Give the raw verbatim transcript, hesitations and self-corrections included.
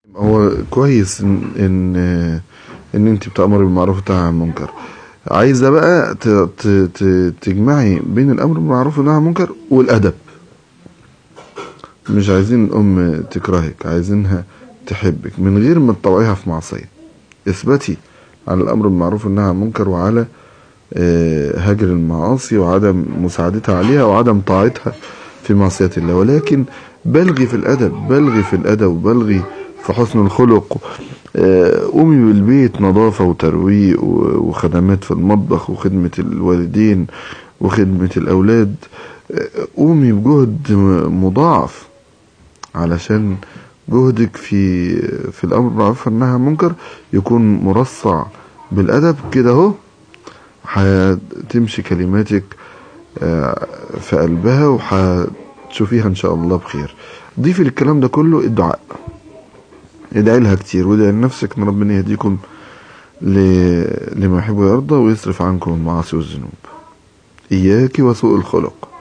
هو كويس ان ان, إن انت بتأمر بالمعروف وتنهي عن المنكر. عايزه بقى ت- ت- ت- تجمعي بين الامر بالمعروف والنهي عن المنكر والادب. مش عايزين الام تكرهك، عايزينها تحبك من غير ما تطوعيها في معصيه. اثبتي على الامر بالمعروف والنهي عن المنكر، وعلى آه، هجر المعاصي وعدم مساعدتها عليها وعدم طاعتها في معصية الله، ولكن بلغي في الأدب، بلغي في الأدب وبلغي في حسن الخلق. آه، قومي بالبيت نظافة وترويق وخدمات في المطبخ وخدمة الوالدين وخدمة الأولاد. آه، قومي بجهد مضاعف علشان جهدك في في الأمر بالمعروف والنهي عن المنكر يكون مرصع بالأدب كده اهو. هتمشي كلماتك في قلبها وهتشوفيها ان شاء الله بخير. ضيفي للكلام ده كله الدعاء. ادعي لها كتير وادعي لنفسك ان ربنا يهديكم لما يحب ويرضى ويصرف عنكم المعاصي والذنوب. اياك وسوء الخلق.